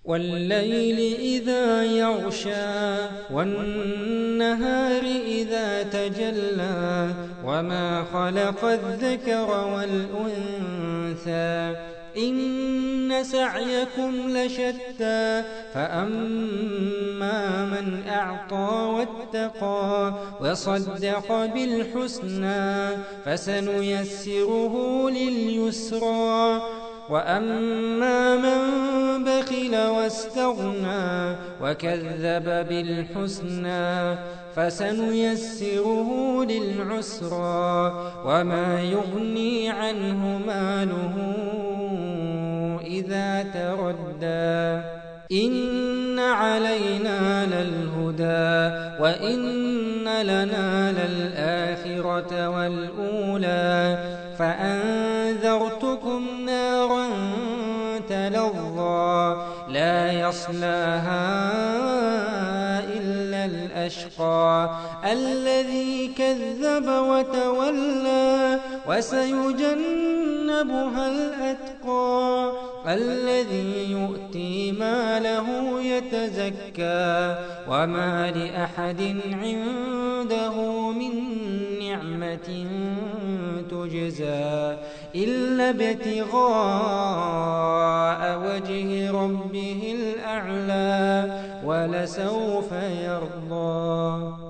والليل إذا يغشى والنهار إذا تجلى وما خلق الذكر والأنثى إن سعيكم لشتى فأما من أعطى واتقى وصدق بالحسنى فسنيسره لليسرى وأما من بخل واستغنى وكذب بالحسنى فسنيسره للعسرى وما يغني عنه ماله إذا تردى إن علينا للهدى وإن لنا للآخرة والأولى فأنذرتكم نارا تلظى لا يصلاها إلا الأشقى الذي كذب وتولى وسيجنبها الأتقى الذي يؤتي ماله يتزكى وما لأحد عنده من نعمة تجزى إلا ابتغاء وجه ربه الأعلى ولسوف يرضى.